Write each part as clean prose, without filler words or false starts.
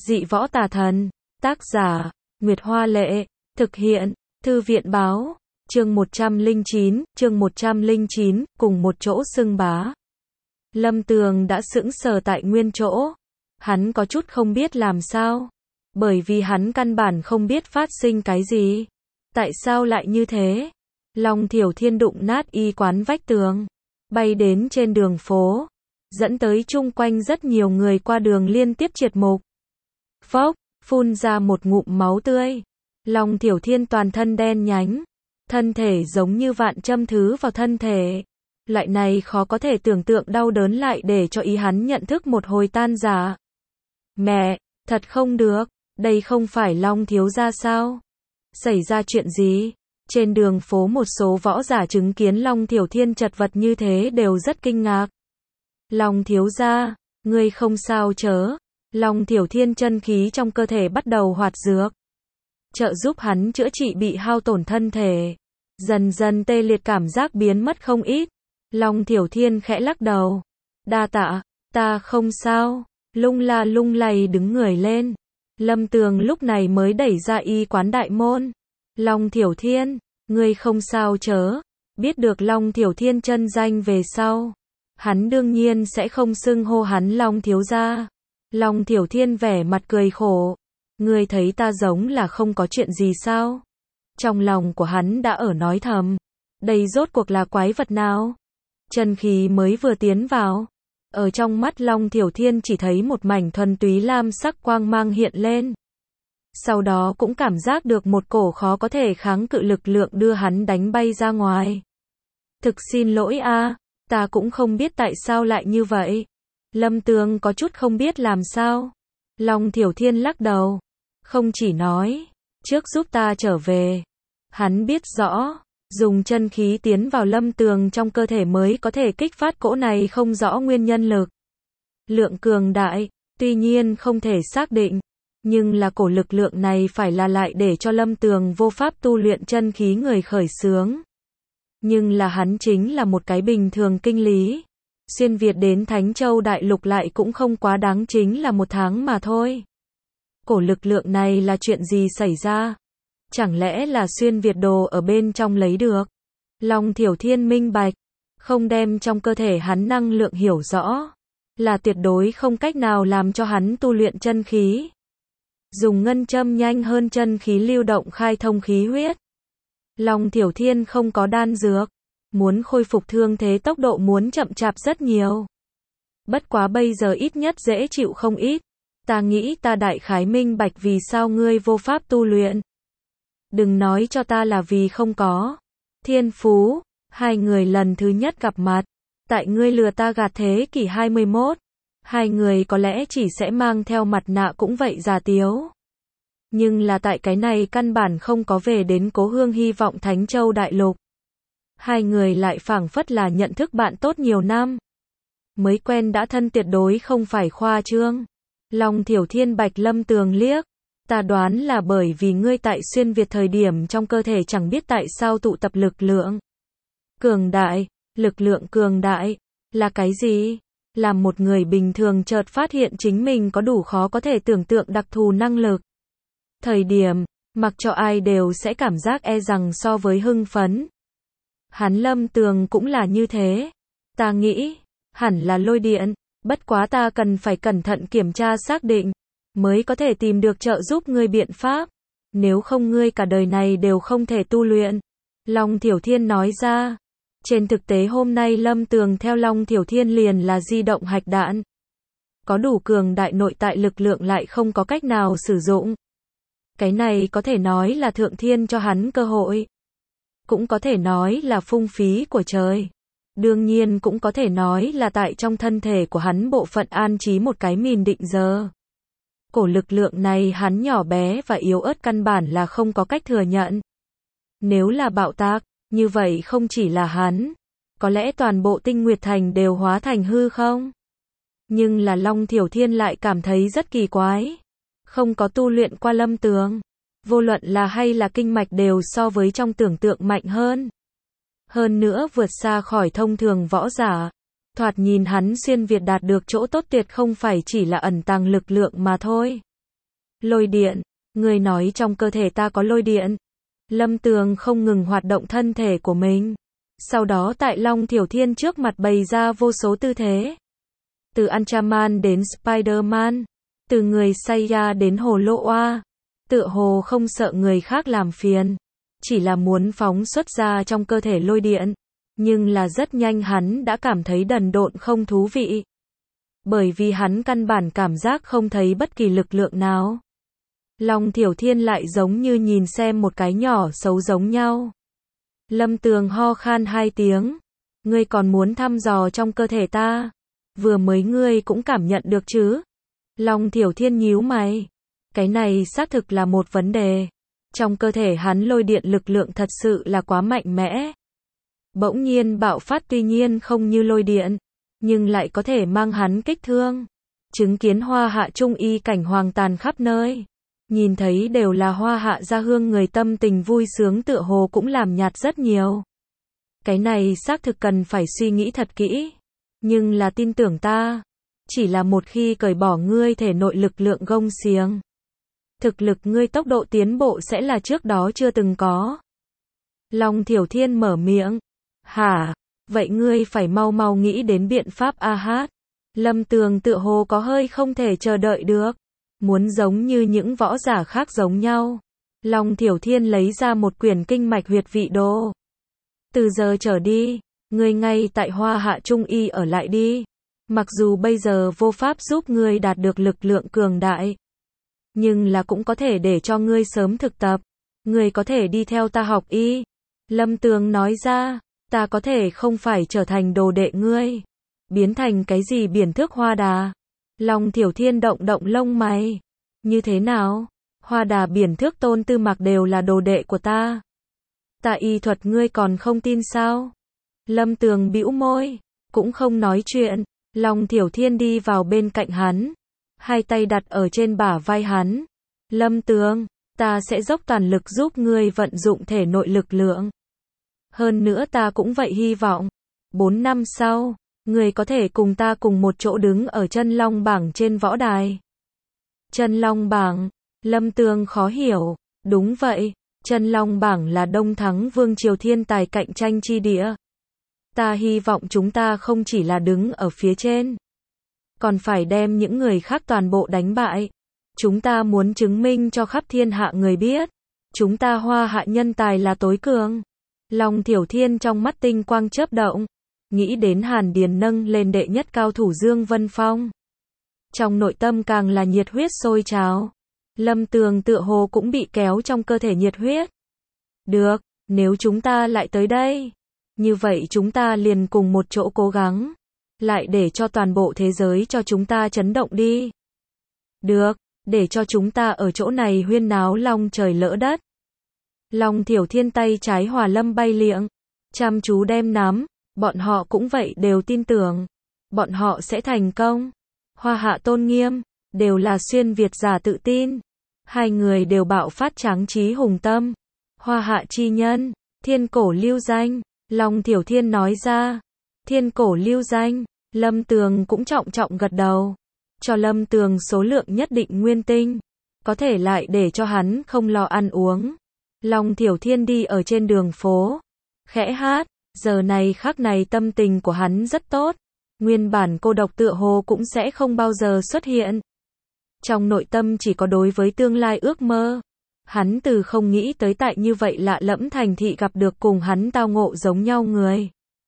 Dị võ tà thần. Tác giả, Nguyệt Hoa Lệ. Thực hiện, Thư viện Báo. Chương 109, cùng một chỗ xưng bá. Lâm Tường đã sững sờ tại nguyên chỗ. Hắn có chút không biết làm sao. Bởi vì hắn căn bản không biết phát sinh cái gì. Tại sao lại như thế? Long Thiểu Thiên đụng nát y quán vách tường. Bay đến trên đường phố. Dẫn tới chung quanh rất nhiều người qua đường liên tiếp triệt mục. Phốc, phun ra một ngụm máu tươi. Long Thiểu Thiên toàn thân đen nhánh. Thân thể giống như vạn châm thứ vào thân thể. Loại này khó có thể tưởng tượng đau đớn lại để cho ý hắn nhận thức một hồi tan rã. Mẹ, thật không được, đây không phải Long thiếu gia sao? Xảy ra chuyện gì? Trên đường phố một số võ giả chứng kiến Long Thiểu Thiên chật vật như thế đều rất kinh ngạc. Long thiếu gia, ngươi không sao chớ? Long Thiểu Thiên chân khí trong cơ thể bắt đầu hoạt dược, trợ giúp hắn chữa trị bị hao tổn thân thể. Dần dần tê liệt cảm giác biến mất không ít. Long Thiểu Thiên khẽ lắc đầu. Đa tạ, ta không sao. Lung la lung lay đứng người lên. Lâm Tường lúc này mới đẩy ra y quán đại môn. Long Thiểu Thiên, ngươi không sao chớ? Biết được Long Thiểu Thiên chân danh về sau, hắn đương nhiên sẽ không xưng hô hắn Long thiếu gia. Long Thiểu Thiên vẻ mặt cười khổ. Ngươi thấy ta giống là không có chuyện gì sao? Trong lòng của hắn đã ở nói thầm. Đây rốt cuộc là quái vật nào? Chân khí mới vừa tiến vào. Ở trong mắt Long Thiểu Thiên chỉ thấy một mảnh thuần túy lam sắc quang mang hiện lên. Sau đó cũng cảm giác được một cổ khó có thể kháng cự lực lượng đưa hắn đánh bay ra ngoài. Thực xin lỗi a, ta cũng không biết tại sao lại như vậy. Lâm Tường có chút không biết làm sao. Long Thiểu Thiên lắc đầu. Không chỉ nói, trước giúp ta trở về. Hắn biết rõ, dùng chân khí tiến vào Lâm Tường trong cơ thể mới có thể kích phát cỗ này không rõ nguyên nhân lực. Lượng cường đại, tuy nhiên không thể xác định, nhưng là cổ lực lượng này phải là lại để cho Lâm Tường vô pháp tu luyện chân khí người khởi xướng. Nhưng là hắn chính là một cái bình thường kinh lý. Xuyên Việt đến Thánh Châu Đại Lục lại cũng không quá đáng, chính là 1 tháng mà thôi. Cổ lực lượng này là chuyện gì xảy ra? Chẳng lẽ là xuyên Việt đồ ở bên trong lấy được? Long Thiểu Thiên minh bạch, không đem trong cơ thể hắn năng lượng hiểu rõ, là tuyệt đối không cách nào làm cho hắn tu luyện chân khí. Dùng ngân châm nhanh hơn chân khí lưu động khai thông khí huyết. Long Thiểu Thiên không có đan dược, muốn khôi phục thương thế tốc độ muốn chậm chạp rất nhiều. Bất quá bây giờ ít nhất dễ chịu không ít. Ta nghĩ ta đại khái minh bạch vì sao ngươi vô pháp tu luyện. Đừng nói cho ta là vì không có thiên phú. Hai người lần thứ nhất gặp mặt, tại ngươi lừa ta gạt thế kỷ 21. Hai người có lẽ chỉ sẽ mang theo mặt nạ cũng vậy già tiếu. Nhưng là tại cái này căn bản không có về đến cố hương hy vọng Thánh Châu Đại Lục. Hai người lại phảng phất là nhận thức bạn tốt nhiều năm. Mới quen đã thân tuyệt đối không phải khoa trương. Long Thiểu Thiên bạch Lâm Tường liếc. Ta đoán là bởi vì ngươi tại xuyên Việt thời điểm trong cơ thể chẳng biết tại sao tụ tập lực lượng cường đại. Lực lượng cường đại là cái gì? Là một người bình thường chợt phát hiện chính mình có đủ khó có thể tưởng tượng đặc thù năng lực. Thời điểm, mặc cho ai đều sẽ cảm giác e rằng so với hưng phấn. Hắn Lâm Tường cũng là như thế. Ta nghĩ, hẳn là lôi điện. Bất quá ta cần phải cẩn thận kiểm tra xác định, mới có thể tìm được trợ giúp ngươi biện pháp. Nếu không ngươi cả đời này đều không thể tu luyện. Long Thiểu Thiên nói ra. Trên thực tế hôm nay Lâm Tường theo Long Thiểu Thiên liền là di động hạch đạn. Có đủ cường đại nội tại lực lượng lại không có cách nào sử dụng. Cái này có thể nói là thượng thiên cho hắn cơ hội. Cũng có thể nói là phung phí của trời. Đương nhiên cũng có thể nói là tại trong thân thể của hắn bộ phận an trí một cái mìn định giờ. Cổ lực lượng này hắn nhỏ bé và yếu ớt căn bản là không có cách thừa nhận. Nếu là bạo tạc, như vậy không chỉ là hắn, có lẽ toàn bộ Tinh Nguyệt Thành đều hóa thành hư không? Nhưng là Long Thiểu Thiên lại cảm thấy rất kỳ quái. Không có tu luyện qua Lâm Tường. Vô luận là hay là kinh mạch đều so với trong tưởng tượng mạnh hơn. Hơn nữa vượt xa khỏi thông thường võ giả. Thoạt nhìn hắn xuyên Việt đạt được chỗ tốt tuyệt không phải chỉ là ẩn tàng lực lượng mà thôi. Lôi điện, ngươi nói trong cơ thể ta có lôi điện. Lâm Tường không ngừng hoạt động thân thể của mình. Sau đó tại Long Thiểu Thiên trước mặt bày ra vô số tư thế. Từ Ultraman đến Spider-Man, từ người Saiya đến Hồ Lô Oa, tựa hồ không sợ người khác làm phiền, chỉ là muốn phóng xuất ra trong cơ thể lôi điện, nhưng là rất nhanh hắn đã cảm thấy đần độn không thú vị. Bởi vì hắn căn bản cảm giác không thấy bất kỳ lực lượng nào. Long Thiểu Thiên lại giống như nhìn xem một cái nhỏ xấu giống nhau. Lâm Tường ho khan 2 tiếng. Ngươi còn muốn thăm dò trong cơ thể ta? Vừa mới ngươi cũng cảm nhận được chứ? Long Thiểu Thiên nhíu mày. Cái này xác thực là một vấn đề. Trong cơ thể hắn lôi điện lực lượng thật sự là quá mạnh mẽ. Bỗng nhiên bạo phát tuy nhiên không như lôi điện, nhưng lại có thể mang hắn kích thương. Chứng kiến hoa hạ trung y cảnh hoàng tàn khắp nơi. Nhìn thấy đều là hoa hạ gia hương, người tâm tình vui sướng tựa hồ cũng làm nhạt rất nhiều. Cái này xác thực cần phải suy nghĩ thật kỹ. Nhưng là tin tưởng ta. Chỉ là một khi cởi bỏ ngươi thể nội lực lượng gông xiềng, thực lực ngươi tốc độ tiến bộ sẽ là trước đó chưa từng có. Long Thiểu Thiên mở miệng. Hả? Vậy ngươi phải mau mau nghĩ đến biện pháp a hát. Lâm Tường tựa hồ có hơi không thể chờ đợi được. Muốn giống như những võ giả khác giống nhau. Long Thiểu Thiên lấy ra một quyển kinh mạch huyệt vị đồ. Từ giờ trở đi, ngươi ngay tại Hoa Hạ Trung Y ở lại đi. Mặc dù bây giờ vô pháp giúp ngươi đạt được lực lượng cường đại, nhưng là cũng có thể để cho ngươi sớm thực tập. Ngươi có thể đi theo ta học y. Lâm Tường nói ra, ta có thể không phải trở thành đồ đệ ngươi. Biến thành cái gì biển thước hoa đà. Long Thiểu Thiên động động lông mày. Như thế nào? Hoa đà biển thước Tôn Tư Mặc đều là đồ đệ của ta. Ta y thuật ngươi còn không tin sao? Lâm Tường bĩu môi, cũng không nói chuyện. Long Thiểu Thiên đi vào bên cạnh hắn, hai tay đặt ở trên bả vai hắn. Lâm Tường, ta sẽ dốc toàn lực giúp ngươi vận dụng thể nội lực lượng. Hơn nữa ta cũng vậy hy vọng, 4 năm sau, ngươi có thể cùng ta cùng một chỗ đứng ở chân long bảng trên võ đài. Chân long bảng, Lâm Tường khó hiểu, đúng vậy, chân long bảng là Đông Thắng Vương Triều thiên tài cạnh tranh chi địa. Ta hy vọng chúng ta không chỉ là đứng ở phía trên, còn phải đem những người khác toàn bộ đánh bại. Chúng ta muốn chứng minh cho khắp thiên hạ người biết, chúng ta Hoa Hạ nhân tài là tối cường. Long Thiểu Thiên trong mắt tinh quang chớp động, nghĩ đến Hàn Điền nâng lên đệ nhất cao thủ Dương Vân Phong. Trong nội tâm càng là nhiệt huyết sôi trào. Lâm Tường tựa hồ cũng bị kéo trong cơ thể nhiệt huyết. Được, nếu chúng ta lại tới đây, như vậy chúng ta liền cùng một chỗ cố gắng, lại để cho toàn bộ thế giới cho chúng ta chấn động đi. Được, để cho chúng ta ở chỗ này huyên náo long trời lỡ đất. Long Thiểu Thiên tay trái Hỏa Lâm bay liệng, chăm chú đem nắm, bọn họ cũng vậy đều tin tưởng, bọn họ sẽ thành công. Hoa Hạ tôn nghiêm, đều là xuyên Việt giả tự tin. Hai người đều bạo phát tráng trí hùng tâm. Hoa Hạ chi nhân, thiên cổ lưu danh. Long Thiểu Thiên nói ra, thiên cổ lưu danh. Lâm Tường cũng trọng trọng gật đầu, cho Lâm Tường số lượng nhất định nguyên tinh, có thể lại để cho hắn không lo ăn uống. Long Thiểu Thiên đi ở trên đường phố, khẽ hát, giờ này khắc này tâm tình của hắn rất tốt, nguyên bản cô độc tựa hồ cũng sẽ không bao giờ xuất hiện. Trong nội tâm chỉ có đối với tương lai ước mơ. Hắn từ không nghĩ tới tại như vậy lạ lẫm thành thị gặp được cùng hắn tao ngộ giống nhau người.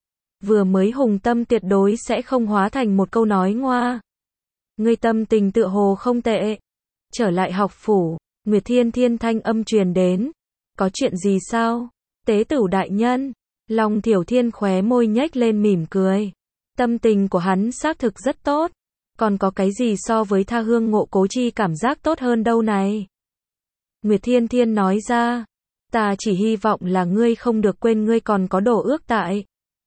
Vừa mới hùng tâm tuyệt đối sẽ không hóa thành một câu nói ngoa. Ngươi tâm tình tựa hồ không tệ. Trở lại học phủ, Nguyệt Thiên Thiên thanh âm truyền đến. Có chuyện gì sao? Tế Tửu đại nhân. Long Thiểu Thiên khóe môi nhếch lên mỉm cười. Tâm tình của hắn xác thực rất tốt. Còn có cái gì so với tha hương ngộ cố chi cảm giác tốt hơn đâu này? Nguyệt Thiên Thiên nói ra, ta chỉ hy vọng là ngươi không được quên ngươi còn có đồ ước tại.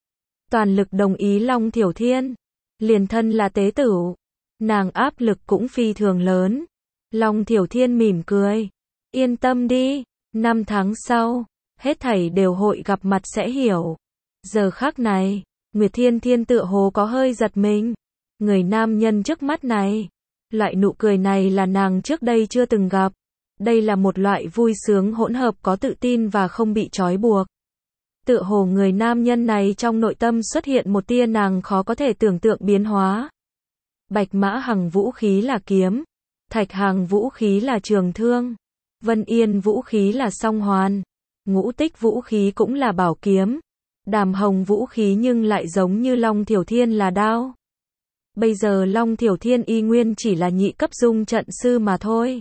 Toàn lực đồng ý Long Thiểu Thiên, liền thân là tế tửu, nàng áp lực cũng phi thường lớn. Long Thiểu Thiên mỉm cười, yên tâm đi, 5 tháng sau, hết thảy đều hội gặp mặt sẽ hiểu. Giờ khắc này, Nguyệt Thiên Thiên tựa hồ có hơi giật mình, người nam nhân trước mắt này, Loại nụ cười này là nàng trước đây chưa từng gặp. Đây là một loại vui sướng hỗn hợp có tự tin và không bị trói buộc. Tựa hồ người nam nhân này trong nội tâm xuất hiện một tia nàng khó có thể tưởng tượng biến hóa. Bạch Mã Hằng vũ khí là kiếm, Thạch Hằng vũ khí là trường thương, Vân Yên vũ khí là song hoàn, Ngũ Tích vũ khí cũng là bảo kiếm, Đàm Hồng vũ khí nhưng lại giống như Long Thiểu Thiên là đao. Bây giờ Long Thiểu Thiên y nguyên chỉ là nhị cấp dung trận sư mà thôi.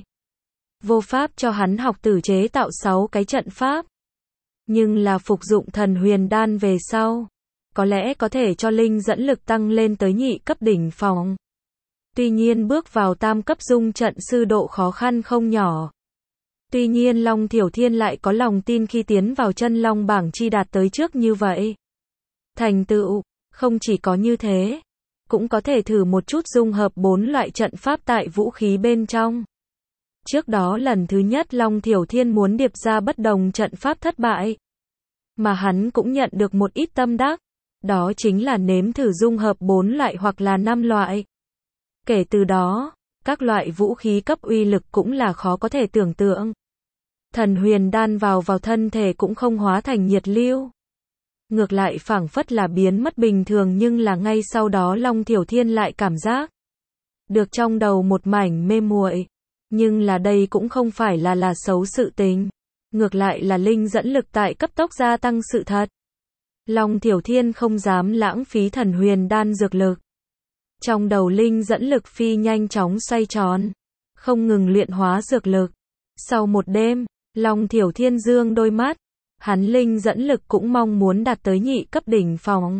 Vô pháp cho hắn học tử chế tạo 6 cái trận pháp. Nhưng là phục dụng thần huyền đan về sau, có lẽ có thể cho linh dẫn lực tăng lên tới nhị cấp đỉnh phong. Tuy nhiên bước vào tam cấp dung trận sư độ khó khăn không nhỏ. Tuy nhiên Long Thiểu Thiên lại có lòng tin khi tiến vào chân long bảng chi đạt tới trước như vậy. Thành tựu, không chỉ có như thế, cũng có thể thử một chút dung hợp 4 loại trận pháp tại vũ khí bên trong. Trước đó lần thứ nhất Long Thiểu Thiên muốn điệp ra bất đồng trận pháp thất bại. Mà hắn cũng nhận được một ít tâm đắc. Đó chính là nếm thử dung hợp 4 loại hoặc là 5 loại. Kể từ đó, các loại vũ khí cấp uy lực cũng là khó có thể tưởng tượng. Thần huyền đan vào thân thể cũng không hóa thành nhiệt lưu. Ngược lại phảng phất là biến mất bình thường, nhưng là ngay sau đó Long Thiểu Thiên lại cảm giác được trong đầu một mảnh mê muội. Nhưng là đây cũng không phải là xấu sự tình. Ngược lại là linh dẫn lực tại cấp tốc gia tăng sự thật. Long Thiểu Thiên không dám lãng phí thần huyền đan dược lực. Trong đầu linh dẫn lực phi nhanh chóng xoay tròn, không ngừng luyện hóa dược lực. Sau một đêm, Long Thiểu Thiên dương đôi mắt. Hắn linh dẫn lực cũng mong muốn đạt tới nhị cấp đỉnh phong.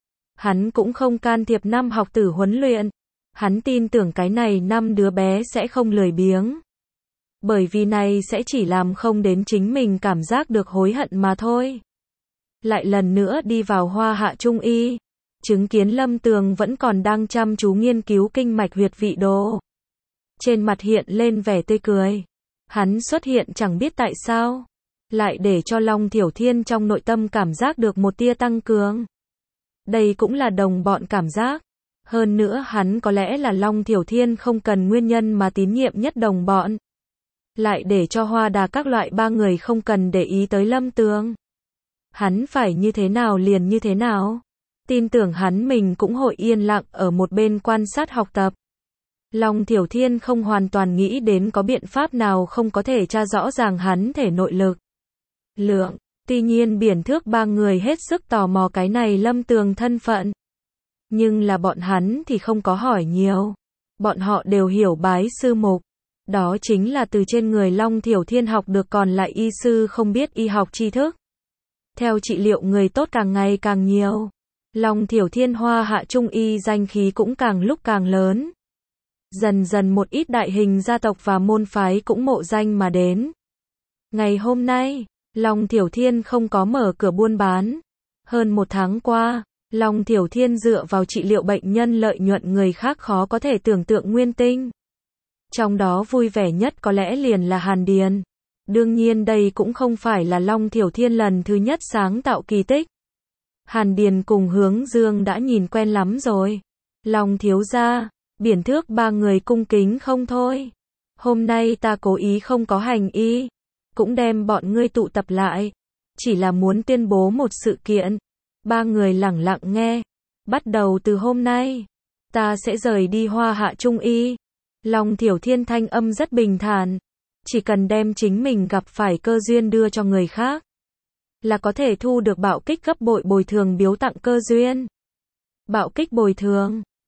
Hắn cũng không can thiệp năm học tử huấn luyện. Hắn tin tưởng cái này 5 đứa bé sẽ không lười biếng. Bởi vì này sẽ chỉ làm không đến chính mình cảm giác được hối hận mà thôi. Lại lần nữa đi vào Hoa Hạ Trung Y. Chứng kiến Lâm Tường vẫn còn đang chăm chú nghiên cứu kinh mạch huyệt vị đồ. Trên mặt hiện lên vẻ tươi cười. Hắn xuất hiện chẳng biết tại sao. Lại để cho Long Thiểu Thiên trong nội tâm cảm giác được một tia tăng cường. Đây cũng là đồng bọn cảm giác. Hơn nữa hắn có lẽ là Long Thiểu Thiên không cần nguyên nhân mà tín nhiệm nhất đồng bọn. Lại để cho Hoa Đà các loại 3 người không cần để ý tới Lâm Tường. Hắn phải như thế nào liền như thế nào. Tin tưởng hắn mình cũng hội yên lặng ở một bên quan sát học tập. Long Thiểu Thiên không hoàn toàn nghĩ đến có biện pháp nào không có thể tra rõ ràng hắn thể nội lực. Lượng, tuy nhiên Biển Thước 3 người hết sức tò mò cái này Lâm Tường thân phận. Nhưng là bọn hắn thì không có hỏi nhiều. Bọn họ đều hiểu bái sư mục. Đó chính là từ trên người Long Thiểu Thiên học được, còn lại y sư không biết y học tri thức. Theo trị liệu người tốt càng ngày càng nhiều. Long Thiểu Thiên Hoa Hạ Trung Y danh khí cũng càng lúc càng lớn. Dần dần một ít đại hình gia tộc và môn phái cũng mộ danh mà đến. Ngày hôm nay, Long Thiểu Thiên không có mở cửa buôn bán. Hơn 1 tháng qua, Long Thiểu Thiên dựa vào trị liệu bệnh nhân lợi nhuận người khác khó có thể tưởng tượng nguyên tinh. Trong đó vui vẻ nhất có lẽ liền là Hàn Điền. Đương nhiên đây cũng không phải là Long Thiểu Thiên lần thứ nhất sáng tạo kỳ tích. Hàn Điền cùng Hướng Dương đã nhìn quen lắm rồi. Long thiếu gia, Biển Thước 3 người cung kính không thôi. Hôm nay ta cố ý không có hành y, cũng đem bọn ngươi tụ tập lại. Chỉ là muốn tuyên bố một sự kiện. 3 người lẳng lặng nghe. Bắt đầu từ hôm nay, ta sẽ rời đi Hoa Hạ Trung Y. Long Thiểu Thiên thanh âm rất bình thản. Chỉ cần đem chính mình gặp phải cơ duyên đưa cho người khác, là có thể thu được bạo kích gấp bội bồi thường biếu tặng cơ duyên. Bạo kích bồi thường.